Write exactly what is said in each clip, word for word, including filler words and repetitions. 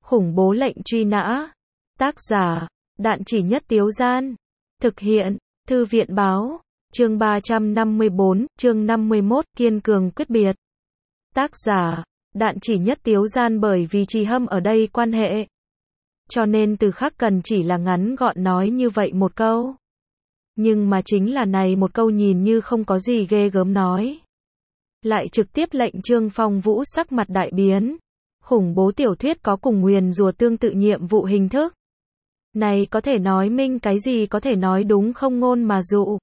Khủng bố lệnh truy nã. Tác giả, Đạn Chỉ Nhất Tiếu Gian. Thực hiện, Thư viện báo. Chương ba trăm năm mươi bốn, chương năm mươi mốt, kiên cường quyết biệt. Tác giả, Đạn Chỉ Nhất Tiếu Gian. Bởi vì Trì Hâm ở đây quan hệ, cho nên Từ Khắc cần chỉ là ngắn gọn nói như vậy một câu. Nhưng mà chính là này một câu nhìn như không có gì ghê gớm nói, lại trực tiếp lệnh Trương Phong Vũ sắc mặt đại biến. Khủng bố tiểu thuyết có cùng nguyền rủa tương tự nhiệm vụ hình thức. Này có thể nói minh cái gì, có thể nói đúng không ngôn mà dụ.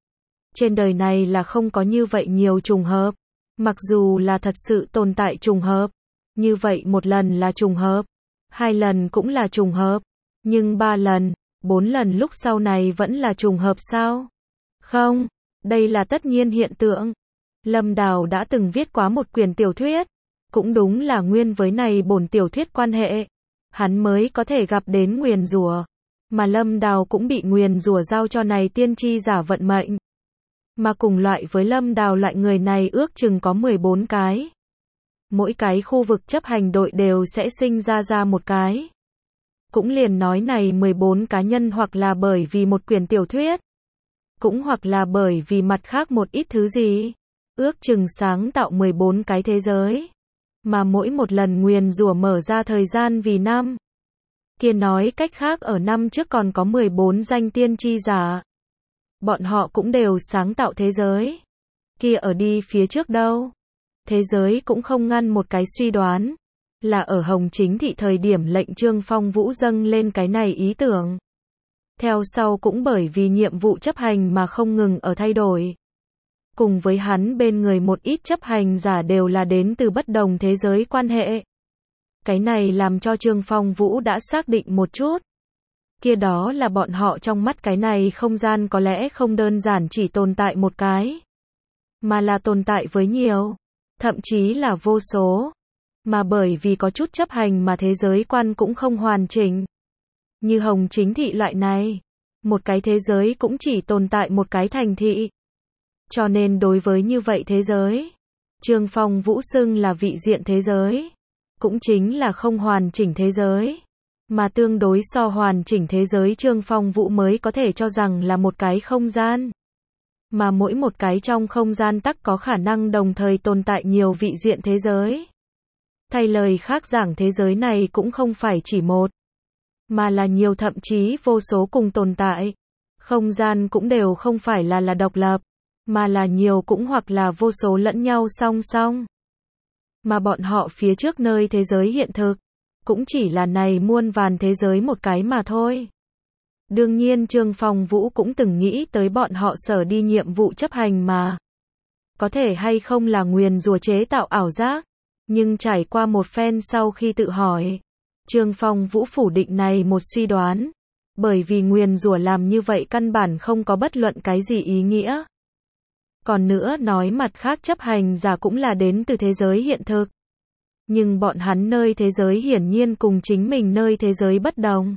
Trên đời này là không có như vậy nhiều trùng hợp. Mặc dù là thật sự tồn tại trùng hợp, như vậy một lần là trùng hợp, hai lần cũng là trùng hợp, nhưng ba lần, bốn lần lúc sau này vẫn là trùng hợp sao? Không, đây là tất nhiên hiện tượng. Lâm Đào đã từng viết quá một quyển tiểu thuyết, cũng đúng là nguyên với này bổn tiểu thuyết quan hệ, hắn mới có thể gặp đến nguyền rủa, mà Lâm Đào cũng bị nguyền rủa giao cho này tiên tri giả vận mệnh. Mà cùng loại với Lâm Đào loại người này ước chừng có mười bốn cái. Mỗi cái khu vực chấp hành đội đều sẽ sinh ra ra một cái. Cũng liền nói này mười bốn cá nhân hoặc là bởi vì một quyển tiểu thuyết, cũng hoặc là bởi vì mặt khác một ít thứ gì, ước chừng sáng tạo mười bốn cái thế giới. Mà mỗi một lần nguyền rủa mở ra thời gian vì năm. Kia nói cách khác ở năm trước còn có mười bốn danh tiên tri giả. Bọn họ cũng đều sáng tạo thế giới. Kia ở đi phía trước đâu? Thế giới cũng không ngăn một cái suy đoán. Là ở Hồng Chính Thị thời điểm lệnh Trương Phong Vũ dâng lên cái này ý tưởng. Theo sau cũng bởi vì nhiệm vụ chấp hành mà không ngừng ở thay đổi. Cùng với hắn bên người một ít chấp hành giả đều là đến từ bất đồng thế giới quan hệ. Cái này làm cho Trương Phong Vũ đã xác định một chút. Kia đó là bọn họ trong mắt cái này không gian có lẽ không đơn giản chỉ tồn tại một cái, mà là tồn tại với nhiều, thậm chí là vô số. Mà bởi vì có chút chấp hành mà thế giới quan cũng không hoàn chỉnh. Như Hồng Chính Thị loại này, một cái thế giới cũng chỉ tồn tại một cái thành thị. Cho nên đối với như vậy thế giới, Trương Phong Vũ xưng là vị diện thế giới, cũng chính là không hoàn chỉnh thế giới. Mà tương đối so hoàn chỉnh thế giới Trương Phong Vũ mới có thể cho rằng là một cái không gian. Mà mỗi một cái trong không gian tắc có khả năng đồng thời tồn tại nhiều vị diện thế giới. Thay lời khác giảng thế giới này cũng không phải chỉ một, mà là nhiều thậm chí vô số cùng tồn tại. Không gian cũng đều không phải là là độc lập, mà là nhiều cũng hoặc là vô số lẫn nhau song song. Mà bọn họ phía trước nơi thế giới hiện thực, cũng chỉ là này muôn vàn thế giới một cái mà thôi. Đương nhiên Trương Phong Vũ cũng từng nghĩ tới bọn họ sở đi nhiệm vụ chấp hành mà. Có thể hay không là nguyền rủa chế tạo ảo giác. Nhưng trải qua một phen sau khi tự hỏi, Trương Phong Vũ phủ định này một suy đoán. Bởi vì nguyền rủa làm như vậy căn bản không có bất luận cái gì ý nghĩa. Còn nữa nói mặt khác chấp hành giả cũng là đến từ thế giới hiện thực. Nhưng bọn hắn nơi thế giới hiển nhiên cùng chính mình nơi thế giới bất đồng.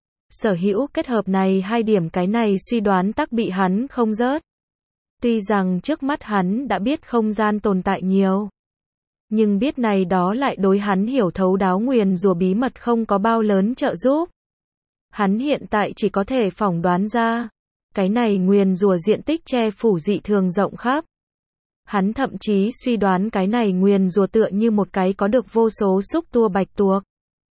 Sở hữu kết hợp này hai điểm cái này suy đoán tắc bị hắn không rớt. Tuy rằng trước mắt hắn đã biết không gian tồn tại nhiều, nhưng biết này đó lại đối hắn hiểu thấu đáo nguyền rủa bí mật không có bao lớn trợ giúp. Hắn hiện tại chỉ có thể phỏng đoán ra, cái này nguyền rủa diện tích che phủ dị thường rộng khắp. Hắn thậm chí suy đoán cái này nguyền rủa tựa như một cái có được vô số xúc tua bạch tuộc.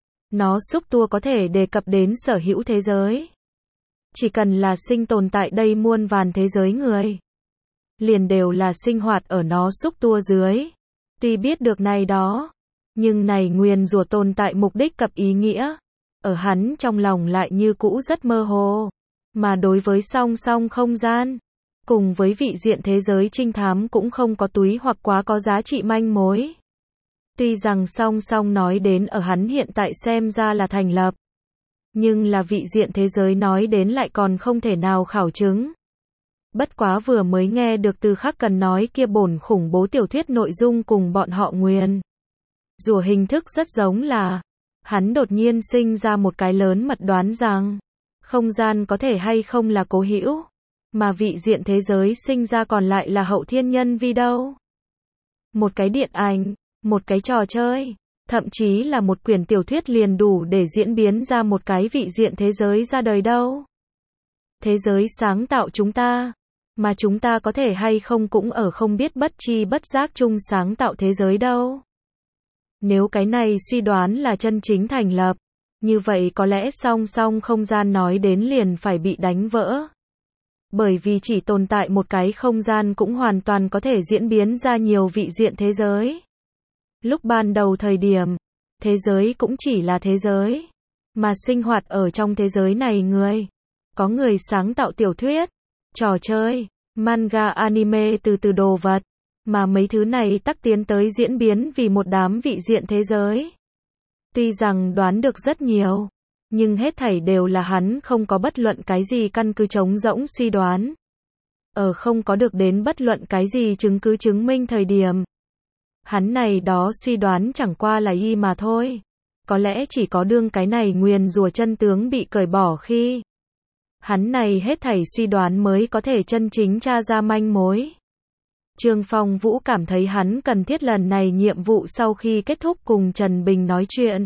Nó xúc tua có thể đề cập đến sở hữu thế giới. Chỉ cần là sinh tồn tại đây muôn vàn thế giới người, liền đều là sinh hoạt ở nó xúc tua dưới. Tuy biết được này đó, nhưng này nguyền rủa tồn tại mục đích cập ý nghĩa, ở hắn trong lòng lại như cũ rất mơ hồ. Mà đối với song song không gian, cùng với vị diện thế giới trinh thám cũng không có túi hoặc quá có giá trị manh mối. Tuy rằng song song nói đến ở hắn hiện tại xem ra là thành lập, nhưng là vị diện thế giới nói đến lại còn không thể nào khảo chứng. Bất quá vừa mới nghe được Từ Khắc cần nói kia bổn khủng bố tiểu thuyết nội dung cùng bọn họ nguyền rủa hình thức rất giống là, hắn đột nhiên sinh ra một cái lớn mật đoán rằng, không gian có thể hay không là cố hữu, mà vị diện thế giới sinh ra còn lại là hậu thiên nhân vi đâu. Một cái điện ảnh, một cái trò chơi, thậm chí là một quyển tiểu thuyết liền đủ để diễn biến ra một cái vị diện thế giới ra đời đâu. Thế giới sáng tạo chúng ta, mà chúng ta có thể hay không cũng ở không biết bất chi bất giác chung sáng tạo thế giới đâu. Nếu cái này suy đoán là chân chính thành lập, như vậy có lẽ song song không gian nói đến liền phải bị đánh vỡ. Bởi vì chỉ tồn tại một cái không gian cũng hoàn toàn có thể diễn biến ra nhiều vị diện thế giới. Lúc ban đầu thời điểm, thế giới cũng chỉ là thế giới, mà sinh hoạt ở trong thế giới này người, có người sáng tạo tiểu thuyết, trò chơi, manga anime từ từ đồ vật, mà mấy thứ này tắc tiến tới diễn biến vì một đám vị diện thế giới. Tuy rằng đoán được rất nhiều, nhưng hết thảy đều là hắn không có bất luận cái gì căn cứ trống rỗng suy đoán. Ở không có được đến bất luận cái gì chứng cứ chứng minh thời điểm. Hắn này đó suy đoán chẳng qua là y mà thôi. Có lẽ chỉ có đương cái này nguyền rủa chân tướng bị cởi bỏ khi. Hắn này hết thảy suy đoán mới có thể chân chính tra ra manh mối. Trương Phong Vũ cảm thấy hắn cần thiết lần này nhiệm vụ sau khi kết thúc cùng Trần Bình nói chuyện.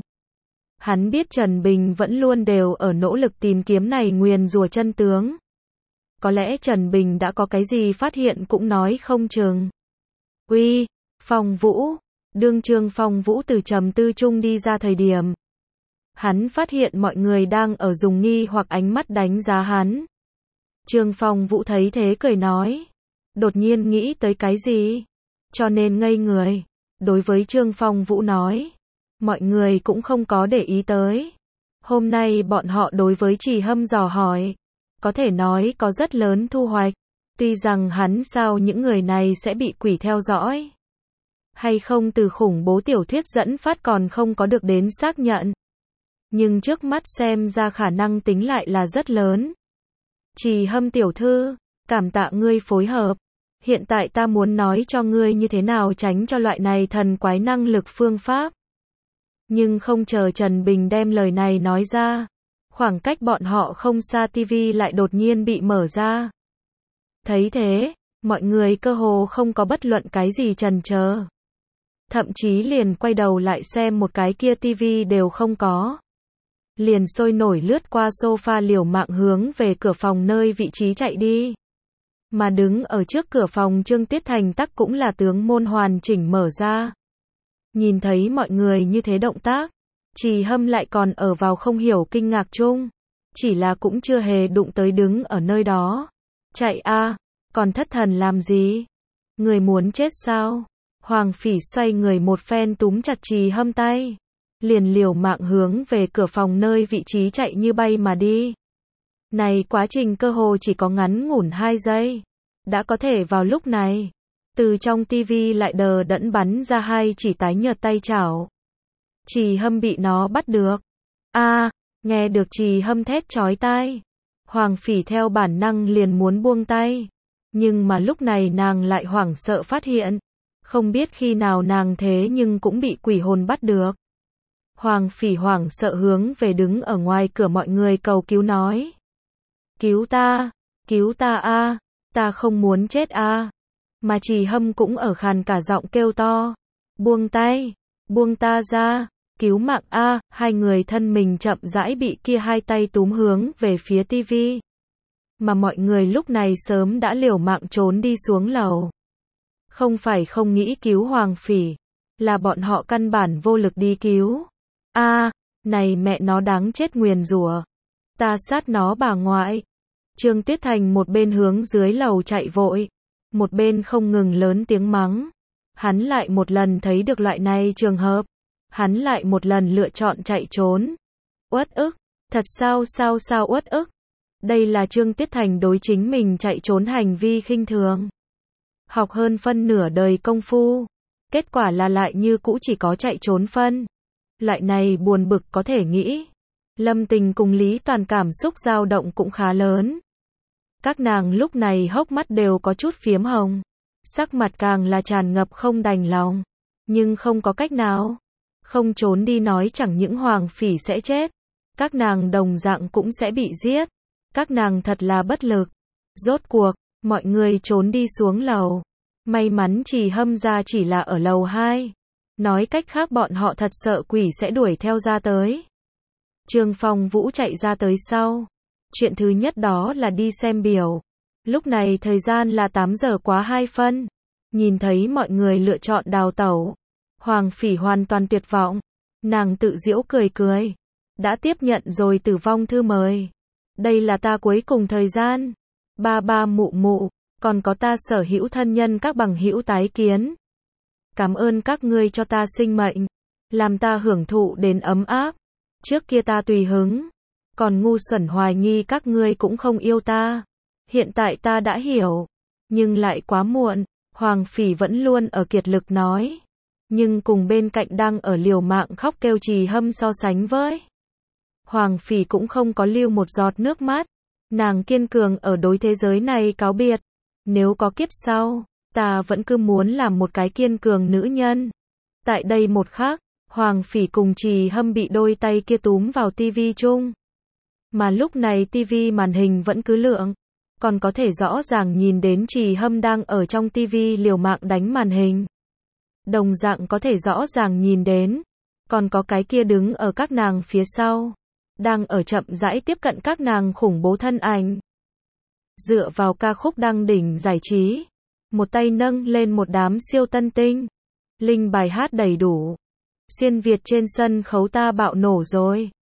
Hắn biết Trần Bình vẫn luôn đều ở nỗ lực tìm kiếm này nguyền rủa chân tướng. Có lẽ Trần Bình đã có cái gì phát hiện cũng nói không chừng. Uy, Phong Vũ, đương Trương Phong Vũ từ trầm tư chung đi ra thời điểm. Hắn phát hiện mọi người đang ở dùng nghi hoặc ánh mắt đánh giá hắn. Trương Phong Vũ thấy thế cười nói. Đột nhiên nghĩ tới cái gì? Cho nên ngây người. Đối với Trương Phong Vũ nói. Mọi người cũng không có để ý tới. Hôm nay bọn họ đối với Trì Hâm dò hỏi. Có thể nói có rất lớn thu hoạch. Tuy rằng hắn sao những người này sẽ bị quỷ theo dõi. Hay không từ khủng bố tiểu thuyết dẫn phát còn không có được đến xác nhận. Nhưng trước mắt xem ra khả năng tính lại là rất lớn. Trì Hâm tiểu thư, cảm tạ ngươi phối hợp. Hiện tại ta muốn nói cho ngươi như thế nào tránh cho loại này thần quái năng lực phương pháp. Nhưng không chờ Trần Bình đem lời này nói ra. Khoảng cách bọn họ không xa tivi lại đột nhiên bị mở ra. Thấy thế, mọi người cơ hồ không có bất luận cái gì chần chờ. Thậm chí liền quay đầu lại xem một cái kia tivi đều không có. Liền sôi nổi lướt qua sofa liều mạng hướng về cửa phòng nơi vị trí chạy đi. Mà đứng ở trước cửa phòng Trương Tuyết Thành tắc cũng là tướng môn hoàn chỉnh mở ra. Nhìn thấy mọi người như thế động tác, Trì Hâm lại còn ở vào không hiểu kinh ngạc chung. Chỉ là cũng chưa hề đụng tới đứng ở nơi đó. Chạy a, còn thất thần làm gì? Người muốn chết sao? Hoàng Phỉ xoay người một phen túm chặt Trì Hâm tay. Liền liều mạng hướng về cửa phòng nơi vị trí chạy như bay mà đi. Này quá trình cơ hồ chỉ có ngắn ngủn hai giây. Đã có thể vào lúc này. Từ trong tivi lại đờ đẫn bắn ra hai chỉ tái nhợt tay chảo. Trì Hâm bị nó bắt được. A, nghe được Trì Hâm thét chói tai. Hoàng Phỉ theo bản năng liền muốn buông tay. Nhưng mà lúc này nàng lại hoảng sợ phát hiện. Không biết khi nào nàng thế nhưng cũng bị quỷ hồn bắt được. Hoàng Phỉ hoảng sợ hướng về đứng ở ngoài cửa mọi người cầu cứu nói. Cứu ta, cứu ta a, ta không muốn chết a. Mà Trì Hâm cũng ở khàn cả giọng kêu to. Buông tay, buông ta ra, cứu mạng a, hai người thân mình chậm rãi bị kia hai tay túm hướng về phía tivi. Mà mọi người lúc này sớm đã liều mạng trốn đi xuống lầu. Không phải không nghĩ cứu Hoàng Phỉ, là bọn họ căn bản vô lực đi cứu. A, này mẹ nó đáng chết nguyền rủa. Ta sát nó bà ngoại. Trương Tuyết Thành một bên hướng dưới lầu chạy vội, một bên không ngừng lớn tiếng mắng. Hắn lại một lần thấy được loại này trường hợp, hắn lại một lần lựa chọn chạy trốn. Uất ức, thật sao sao sao uất ức. Đây là Trương Tuyết Thành đối chính mình chạy trốn hành vi khinh thường. Học hơn phân nửa đời công phu, kết quả là lại như cũ chỉ có chạy trốn phân. Loại này buồn bực có thể nghĩ. Lâm Tình cùng Lý Toàn cảm xúc dao động cũng khá lớn. Các nàng lúc này hốc mắt đều có chút phiếm hồng. Sắc mặt càng là tràn ngập không đành lòng. Nhưng không có cách nào. Không trốn đi nói chẳng những Hoàng Phỉ sẽ chết. Các nàng đồng dạng cũng sẽ bị giết. Các nàng thật là bất lực. Rốt cuộc, mọi người trốn đi xuống lầu. May mắn Trì Hâm ra chỉ là ở lầu hai. Nói cách khác bọn họ thật sợ quỷ sẽ đuổi theo ra tới. Trương Phong Vũ chạy ra tới sau. Chuyện thứ nhất đó là đi xem biểu. Lúc này thời gian là tám giờ quá hai phân. Nhìn thấy mọi người lựa chọn đào tẩu. Hoàng Phỉ hoàn toàn tuyệt vọng. Nàng tự giễu cười cười. Đã tiếp nhận rồi tử vong thư mời. Đây là ta cuối cùng thời gian. Ba ba mụ mụ, còn có ta sở hữu thân nhân các bằng hữu tái kiến. Cảm ơn các ngươi cho ta sinh mệnh. Làm ta hưởng thụ đến ấm áp. Trước kia ta tùy hứng. Còn ngu xuẩn hoài nghi các ngươi cũng không yêu ta. Hiện tại ta đã hiểu. Nhưng lại quá muộn. Hoàng Phỉ vẫn luôn ở kiệt lực nói. Nhưng cùng bên cạnh đang ở liều mạng khóc kêu Trì Hâm so sánh với. Hoàng Phỉ cũng không có lưu một giọt nước mắt. Nàng kiên cường ở đối thế giới này cáo biệt. Nếu có kiếp sau, ta vẫn cứ muốn làm một cái kiên cường nữ nhân. Tại đây một khắc, Hoàng Phỉ cùng Trì Hâm bị đôi tay kia túm vào tivi chung. Mà lúc này tivi màn hình vẫn cứ lượng. Còn có thể rõ ràng nhìn đến Trì Hâm đang ở trong tivi liều mạng đánh màn hình. Đồng dạng có thể rõ ràng nhìn đến. Còn có cái kia đứng ở các nàng phía sau. Đang ở chậm rãi tiếp cận các nàng khủng bố thân ảnh. Dựa vào ca khúc đăng đỉnh giải trí. Một tay nâng lên một đám siêu tân tinh. Linh bài hát đầy đủ. Xuyên Việt trên sân khấu ta bạo nổ rồi.